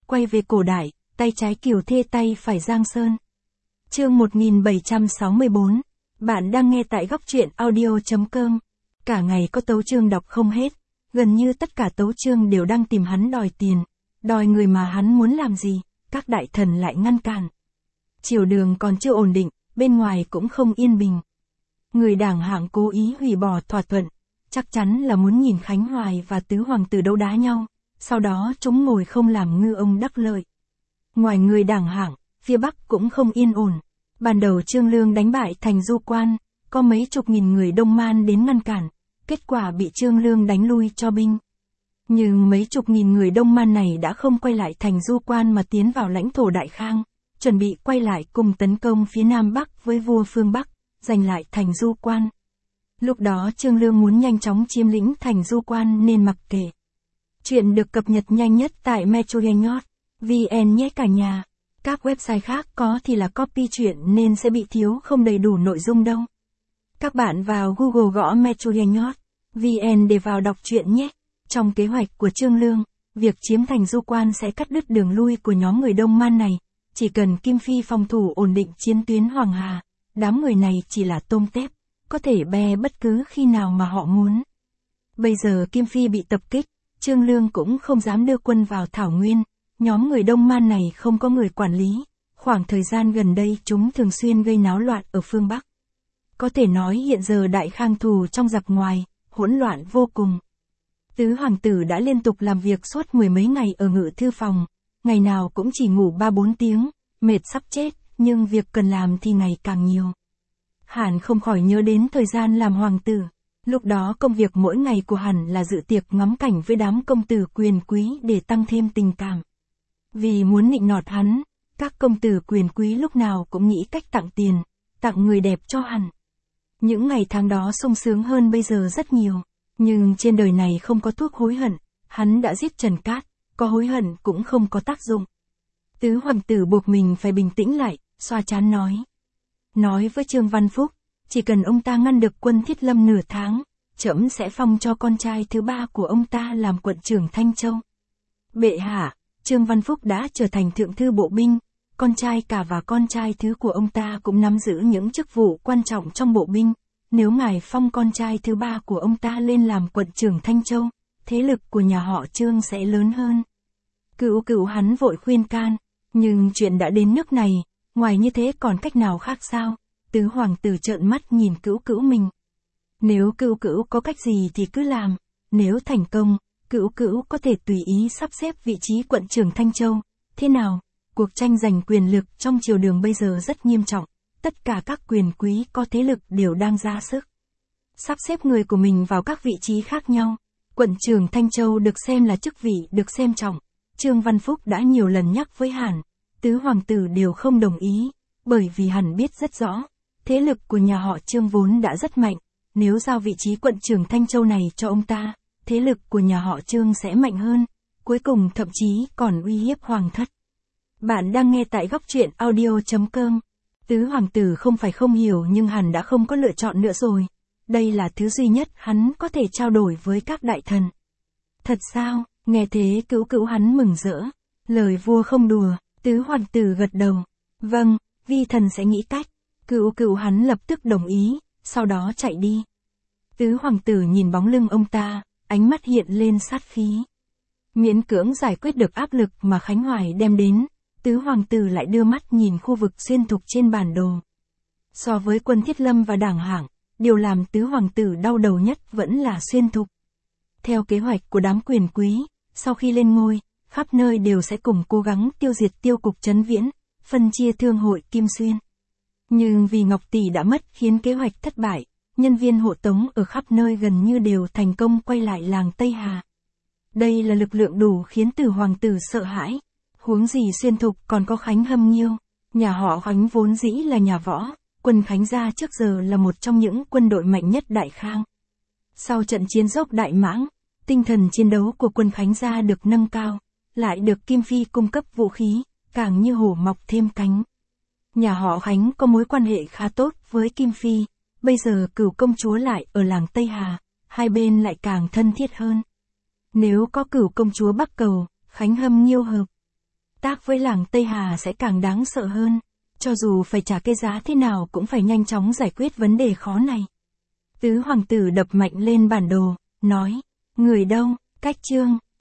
quay về cổ đại, tay trái Kiều Thê tay phải Giang Sơn. Chương 1764. Bạn đang nghe tại góc truyện audio.com. Cả ngày có tấu chương đọc không hết, gần như tất cả tấu chương đều đang tìm hắn đòi tiền, đòi người mà hắn muốn làm gì, các đại thần lại ngăn cản. Triều đường còn chưa ổn định, bên ngoài cũng không yên bình. Người đảng hạng cố ý hủy bỏ thỏa thuận, chắc chắn là muốn nhìn Khánh Hoài và tứ hoàng tử đấu đá nhau, sau đó chúng ngồi không làm ngư ông đắc lợi. Ngoài người đảng hạng, phía Bắc cũng không yên ổn. Ban đầu Trương Lương đánh bại thành Du Quan, có mấy chục nghìn người Đông Man đến ngăn cản, kết quả bị Trương Lương đánh lui cho binh. Nhưng mấy chục nghìn người Đông Man này đã không quay lại thành Du Quan mà tiến vào lãnh thổ Đại Khang, chuẩn bị quay lại cùng tấn công phía Nam Bắc với vua phương Bắc, giành lại thành Du Quan. Lúc đó Trương Lương muốn nhanh chóng chiếm lĩnh thành Du Quan nên mặc kệ. Chuyện được cập nhật nhanh nhất tại metronews.vn nhé cả nhà. Các website khác có thì là copy chuyện nên sẽ bị thiếu không đầy đủ nội dung đâu. Các bạn vào Google gõ metronews.vn để vào đọc truyện nhé. Trong kế hoạch của Trương Lương, việc chiếm thành Du Quan sẽ cắt đứt đường lui của nhóm người Đông Man này. Chỉ cần Kim Phi phòng thủ ổn định chiến tuyến Hoàng Hà, đám người này chỉ là tôm tép, có thể be bất cứ khi nào mà họ muốn. Bây giờ Kim Phi bị tập kích, Trương Lương cũng không dám đưa quân vào Thảo Nguyên, nhóm người Đông Man này không có người quản lý, khoảng thời gian gần đây chúng thường xuyên gây náo loạn ở phương Bắc. Có thể nói hiện giờ Đại Khang thù trong giặc ngoài, hỗn loạn vô cùng. Tứ hoàng tử đã liên tục làm việc suốt mười mấy ngày ở ngự thư phòng, ngày nào cũng chỉ ngủ 3-4 tiếng, mệt sắp chết, nhưng việc cần làm thì ngày càng nhiều. Hàn không khỏi nhớ đến thời gian làm hoàng tử, lúc đó công việc mỗi ngày của Hàn là dự tiệc ngắm cảnh với đám công tử quyền quý để tăng thêm tình cảm. Vì muốn nịnh nọt hắn, các công tử quyền quý lúc nào cũng nghĩ cách tặng tiền, tặng người đẹp cho Hàn. Những ngày tháng đó sung sướng hơn bây giờ rất nhiều, nhưng trên đời này không có thuốc hối hận, hắn đã giết Trần Cát, có hối hận cũng không có tác dụng. Tứ hoàng tử buộc mình phải bình tĩnh lại, xoa trán nói với Trương Văn Phúc, chỉ cần ông ta ngăn được quân Thiết Lâm nửa tháng, trẫm sẽ phong cho con trai thứ ba của ông ta làm quận trưởng Thanh Châu. Bệ hạ, Trương Văn Phúc đã trở thành thượng thư bộ binh, con trai cả và con trai thứ của ông ta cũng nắm giữ những chức vụ quan trọng trong bộ binh, nếu ngài phong con trai thứ ba của ông ta lên làm quận trưởng Thanh Châu, thế lực của nhà họ Trương sẽ lớn hơn. Cữu hắn vội khuyên can, nhưng chuyện đã đến nước này, ngoài như thế còn cách nào khác sao? Tứ hoàng tử trợn mắt nhìn cữu mình. Nếu cữu có cách gì thì cứ làm, nếu thành công, cữu có thể tùy ý sắp xếp vị trí quận trưởng Thanh Châu. Thế nào? Cuộc tranh giành quyền lực trong triều đường bây giờ rất nghiêm trọng, tất cả các quyền quý có thế lực đều đang ra sức sắp xếp người của mình vào các vị trí khác nhau. Quận trưởng Thanh Châu được xem là chức vị được xem trọng. Trương Văn Phúc đã nhiều lần nhắc với Hàn, tứ hoàng tử đều không đồng ý, bởi vì Hàn biết rất rõ, thế lực của nhà họ Trương vốn đã rất mạnh, nếu giao vị trí quận trưởng Thanh Châu này cho ông ta, thế lực của nhà họ Trương sẽ mạnh hơn, cuối cùng thậm chí còn uy hiếp hoàng thất. Bạn đang nghe tại góc truyện audio.com. Tứ hoàng tử không phải không hiểu nhưng Hàn đã không có lựa chọn nữa rồi. Đây là thứ duy nhất hắn có thể trao đổi với các đại thần. Thật sao? Nghe thế cữu hắn mừng rỡ. Lời vua không đùa, tứ hoàng tử gật đầu. Vâng, vi thần sẽ nghĩ cách. Cữu hắn lập tức đồng ý, sau đó chạy đi. Tứ hoàng tử nhìn bóng lưng ông ta, ánh mắt hiện lên sát khí. Miễn cưỡng giải quyết được áp lực mà Khánh Hoài đem đến, tứ hoàng tử lại đưa mắt nhìn khu vực xuyên thục trên bản đồ. So với quân Thiết Lâm và đảng hạng, điều làm tứ hoàng tử đau đầu nhất vẫn là xuyên thục. Theo kế hoạch của đám quyền quý, sau khi lên ngôi, khắp nơi đều sẽ cùng cố gắng tiêu diệt Tiêu cục Trấn Viễn, phân chia thương hội Kim Xuyên. Nhưng vì Ngọc Tỷ đã mất khiến kế hoạch thất bại, nhân viên hộ tống ở khắp nơi gần như đều thành công quay lại làng Tây Hà. Đây là lực lượng đủ khiến Tử hoàng tử sợ hãi. Huống gì xuyên thục còn có Khánh Hâm Nhiêu, nhà họ Khánh vốn dĩ là nhà võ, quân Khánh gia trước giờ là một trong những quân đội mạnh nhất Đại Khang. Sau trận chiến dốc Đại Mãng, tinh thần chiến đấu của quân Khánh gia được nâng cao, lại được Kim Phi cung cấp vũ khí, càng như hổ mọc thêm cánh. Nhà họ Khánh có mối quan hệ khá tốt với Kim Phi, bây giờ Cửu công chúa lại ở làng Tây Hà, hai bên lại càng thân thiết hơn. Nếu có Cửu công chúa Bắc cầu, Khánh Hâm Nhiêu hợp, tác với làng Tây Hà sẽ càng đáng sợ hơn. Cho dù phải trả cái giá thế nào cũng phải nhanh chóng giải quyết vấn đề khó này. Tứ hoàng tử đập mạnh lên bản đồ, nói, người đâu, Cách Trương,